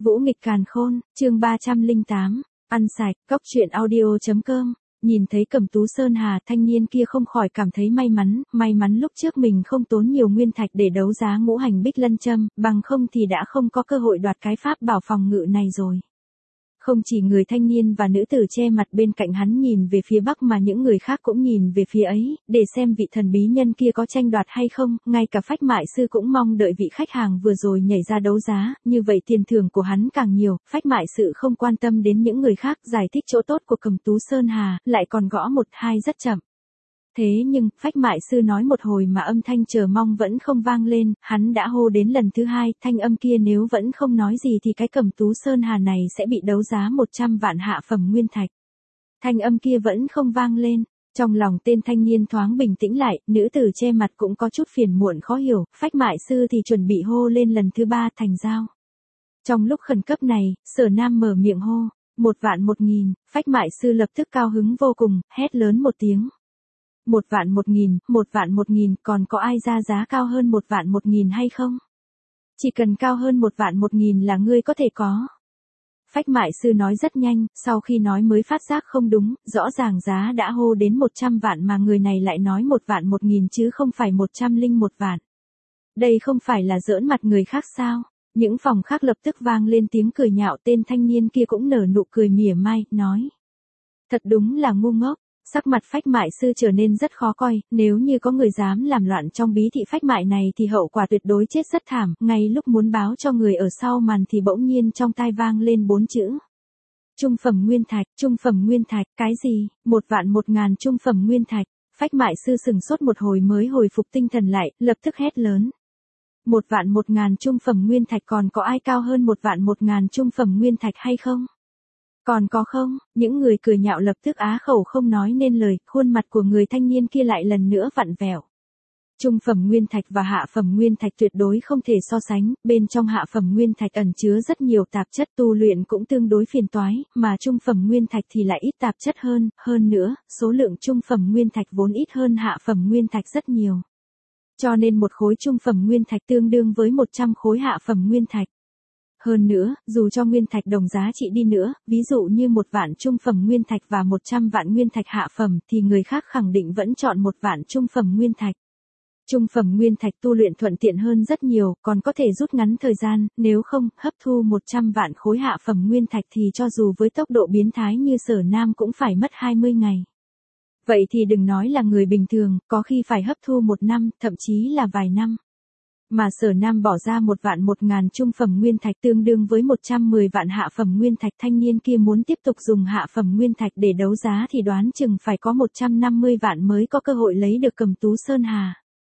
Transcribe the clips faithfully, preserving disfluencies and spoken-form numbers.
Vũ nghịch càn khôn, chương ba trăm lẻ tám, ăn sạch, cóc truyện audio.com. Nhìn thấy Cẩm Tú Sơn Hà, thanh niên kia không khỏi cảm thấy may mắn, may mắn lúc trước mình không tốn nhiều nguyên thạch để đấu giá ngũ hành bích lân châm, bằng không thì đã không có cơ hội đoạt cái pháp bảo phòng ngự này rồi. Không chỉ người thanh niên và nữ tử che mặt bên cạnh hắn nhìn về phía bắc mà những người khác cũng nhìn về phía ấy, để xem vị thần bí nhân kia có tranh đoạt hay không, ngay cả Phách Mại Sư cũng mong đợi vị khách hàng vừa rồi nhảy ra đấu giá, như vậy tiền thưởng của hắn càng nhiều. Phách Mại Sư không quan tâm đến những người khác, giải thích chỗ tốt của Cẩm Tú Sơn Hà, lại còn gõ một hai rất chậm. Thế nhưng, Phách Mại Sư nói một hồi mà âm thanh chờ mong vẫn không vang lên, hắn đã hô đến lần thứ hai, thanh âm kia nếu vẫn không nói gì thì cái Cẩm Tú Sơn Hà này sẽ bị đấu giá một trăm vạn hạ phẩm nguyên thạch. Thanh âm kia vẫn không vang lên, trong lòng tên thanh niên thoáng bình tĩnh lại, nữ tử che mặt cũng có chút phiền muộn khó hiểu, Phách Mại Sư thì chuẩn bị hô lên lần thứ ba thành giao. Trong lúc khẩn cấp này, Sở Nam mở miệng hô, một vạn một nghìn, Phách Mại Sư lập tức cao hứng vô cùng, hét lớn một tiếng. Một vạn một nghìn, một vạn một nghìn, còn có ai ra giá cao hơn một vạn một nghìn hay không? Chỉ cần cao hơn một vạn một nghìn là ngươi có thể có. Phách Mại Sư nói rất nhanh, sau khi nói mới phát giác không đúng, rõ ràng giá đã hô đến một trăm vạn mà người này lại nói một vạn một nghìn chứ không phải một trăm linh một vạn. Đây không phải là giỡn mặt người khác sao? Những phòng khác lập tức vang lên tiếng cười nhạo, tên thanh niên kia cũng nở nụ cười mỉa mai, nói. Thật đúng là ngu ngốc. Sắc mặt Phách Mại Sư trở nên rất khó coi, nếu như có người dám làm loạn trong bí thị Phách Mại này thì hậu quả tuyệt đối chết rất thảm, ngay lúc muốn báo cho người ở sau màn thì bỗng nhiên trong tai vang lên bốn chữ. Trung phẩm nguyên thạch, trung phẩm nguyên thạch, cái gì, một vạn một ngàn trung phẩm nguyên thạch, Phách Mại Sư sừng sốt một hồi mới hồi phục tinh thần lại, lập tức hét lớn. Một vạn một ngàn trung phẩm nguyên thạch, còn có ai cao hơn một vạn một ngàn trung phẩm nguyên thạch hay không? Còn có không? Những người cười nhạo lập tức á khẩu không nói nên lời, khuôn mặt của người thanh niên kia lại lần nữa vặn vẹo. Trung phẩm nguyên thạch và hạ phẩm nguyên thạch tuyệt đối không thể so sánh, bên trong hạ phẩm nguyên thạch ẩn chứa rất nhiều tạp chất, tu luyện cũng tương đối phiền toái, mà trung phẩm nguyên thạch thì lại ít tạp chất hơn, hơn nữa, số lượng trung phẩm nguyên thạch vốn ít hơn hạ phẩm nguyên thạch rất nhiều. Cho nên một khối trung phẩm nguyên thạch tương đương với một trăm khối hạ phẩm nguyên thạch. Hơn nữa, dù cho nguyên thạch đồng giá trị đi nữa, ví dụ như một vạn trung phẩm nguyên thạch và một trăm vạn nguyên thạch hạ phẩm thì người khác khẳng định vẫn chọn một vạn trung phẩm nguyên thạch. Trung phẩm nguyên thạch tu luyện thuận tiện hơn rất nhiều, còn có thể rút ngắn thời gian, nếu không, hấp thu một trăm vạn khối hạ phẩm nguyên thạch thì cho dù với tốc độ biến thái như Sở Nam cũng phải mất hai mươi ngày. Vậy thì đừng nói là người bình thường, có khi phải hấp thu một năm, thậm chí là vài năm. Mà Sở Nam bỏ ra một vạn một ngàn trung phẩm nguyên thạch tương đương với một trăm mười vạn hạ phẩm nguyên thạch, thanh niên kia muốn tiếp tục dùng hạ phẩm nguyên thạch để đấu giá thì đoán chừng phải có một trăm năm mươi vạn mới có cơ hội lấy được Cẩm Tú Sơn Hà.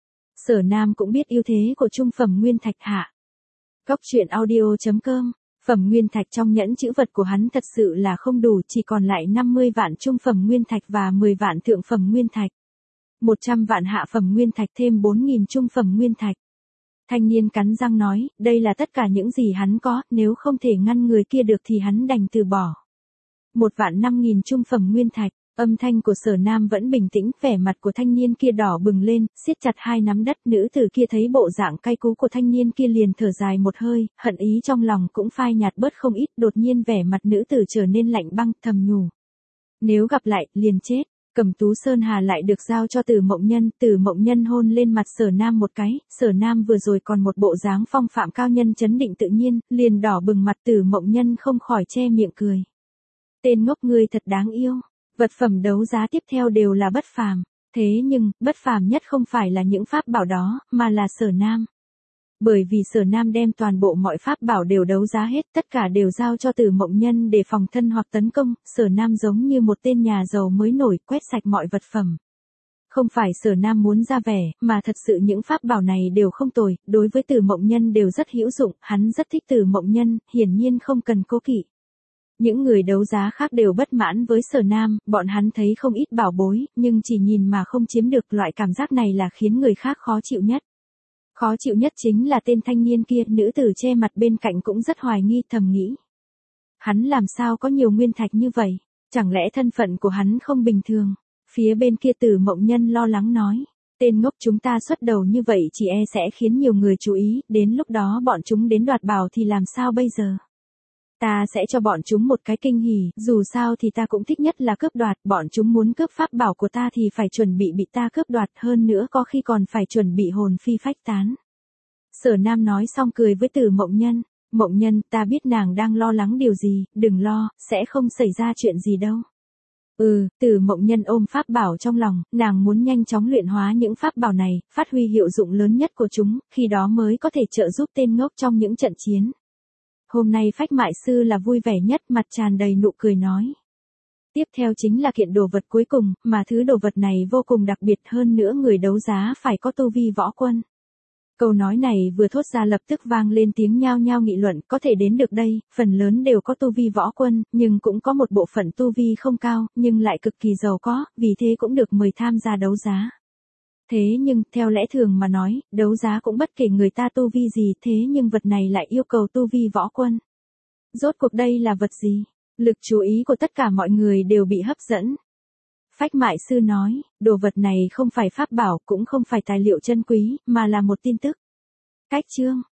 Sở Nam cũng biết ưu thế của trung phẩm nguyên thạch hạ. Cóc truyện audio.com, phẩm nguyên thạch trong nhẫn chữ vật của hắn thật sự là không đủ, chỉ còn lại năm mươi vạn trung phẩm nguyên thạch và mười vạn thượng phẩm nguyên thạch. một trăm vạn hạ phẩm nguyên thạch thêm bốn nghìn trung phẩm nguyên thạch. Thanh niên cắn răng nói, đây là tất cả những gì hắn có, nếu không thể ngăn người kia được thì hắn đành từ bỏ. Một vạn năm nghìn trung phẩm nguyên thạch, âm thanh của Sở Nam vẫn bình tĩnh, vẻ mặt của thanh niên kia đỏ bừng lên, siết chặt hai nắm đất, nữ tử kia thấy bộ dạng cay cú của thanh niên kia liền thở dài một hơi, hận ý trong lòng cũng phai nhạt bớt không ít, đột nhiên vẻ mặt nữ tử trở nên lạnh băng, thầm nhủ. Nếu gặp lại, liền chết. Cẩm Tú Sơn Hà lại được giao cho Tử Mộng Nhân, Tử Mộng Nhân hôn lên mặt Sở Nam một cái, Sở Nam vừa rồi còn một bộ dáng phong phạm cao nhân chấn định tự nhiên, liền đỏ bừng mặt, Tử Mộng Nhân không khỏi che miệng cười. Tên ngốc ngươi thật đáng yêu, vật phẩm đấu giá tiếp theo đều là bất phàm, thế nhưng, bất phàm nhất không phải là những pháp bảo đó, mà là Sở Nam. Bởi vì Sở Nam đem toàn bộ mọi pháp bảo đều đấu giá hết, tất cả đều giao cho Tử Mộng Nhân để phòng thân hoặc tấn công, Sở Nam giống như một tên nhà giàu mới nổi, quét sạch mọi vật phẩm. Không phải Sở Nam muốn ra vẻ, mà thật sự những pháp bảo này đều không tồi, đối với Tử Mộng Nhân đều rất hữu dụng, hắn rất thích Tử Mộng Nhân, hiển nhiên không cần cố kỵ. Những người đấu giá khác đều bất mãn với Sở Nam, bọn hắn thấy không ít bảo bối, nhưng chỉ nhìn mà không chiếm được, loại cảm giác này là khiến người khác khó chịu nhất. Khó chịu nhất chính là tên thanh niên kia, nữ tử che mặt bên cạnh cũng rất hoài nghi, thầm nghĩ. Hắn làm sao có nhiều nguyên thạch như vậy, chẳng lẽ thân phận của hắn không bình thường? Phía bên kia Tử Mộng Nhân lo lắng nói, tên ngốc chúng ta xuất đầu như vậy chỉ e sẽ khiến nhiều người chú ý, đến lúc đó bọn chúng đến đoạt bảo thì làm sao bây giờ? Ta sẽ cho bọn chúng một cái kinh hỉ, dù sao thì ta cũng thích nhất là cướp đoạt, bọn chúng muốn cướp pháp bảo của ta thì phải chuẩn bị bị ta cướp đoạt, hơn nữa có khi còn phải chuẩn bị hồn phi phách tán. Sở Nam nói xong cười với Từ Mộng Nhân, Mộng Nhân, ta biết nàng đang lo lắng điều gì, đừng lo, sẽ không xảy ra chuyện gì đâu. Ừ, Từ Mộng Nhân ôm pháp bảo trong lòng, nàng muốn nhanh chóng luyện hóa những pháp bảo này, phát huy hiệu dụng lớn nhất của chúng, khi đó mới có thể trợ giúp tên ngốc trong những trận chiến. Hôm nay Phách Mại Sư là vui vẻ nhất, mặt tràn đầy nụ cười nói. Tiếp theo chính là kiện đồ vật cuối cùng, mà thứ đồ vật này vô cùng đặc biệt, hơn nữa người đấu giá phải có tu vi võ quân. Câu nói này vừa thốt ra lập tức vang lên tiếng nhao nhao nghị luận, có thể đến được đây, phần lớn đều có tu vi võ quân, nhưng cũng có một bộ phận tu vi không cao, nhưng lại cực kỳ giàu có, vì thế cũng được mời tham gia đấu giá. Thế nhưng, theo lẽ thường mà nói, đấu giá cũng bất kể người ta tu vi gì, thế nhưng vật này lại yêu cầu tu vi võ quân. Rốt cuộc đây là vật gì? Lực chú ý của tất cả mọi người đều bị hấp dẫn. Phách Mại Sư nói, đồ vật này không phải pháp bảo, cũng không phải tài liệu chân quý, mà là một tin tức. Cách chương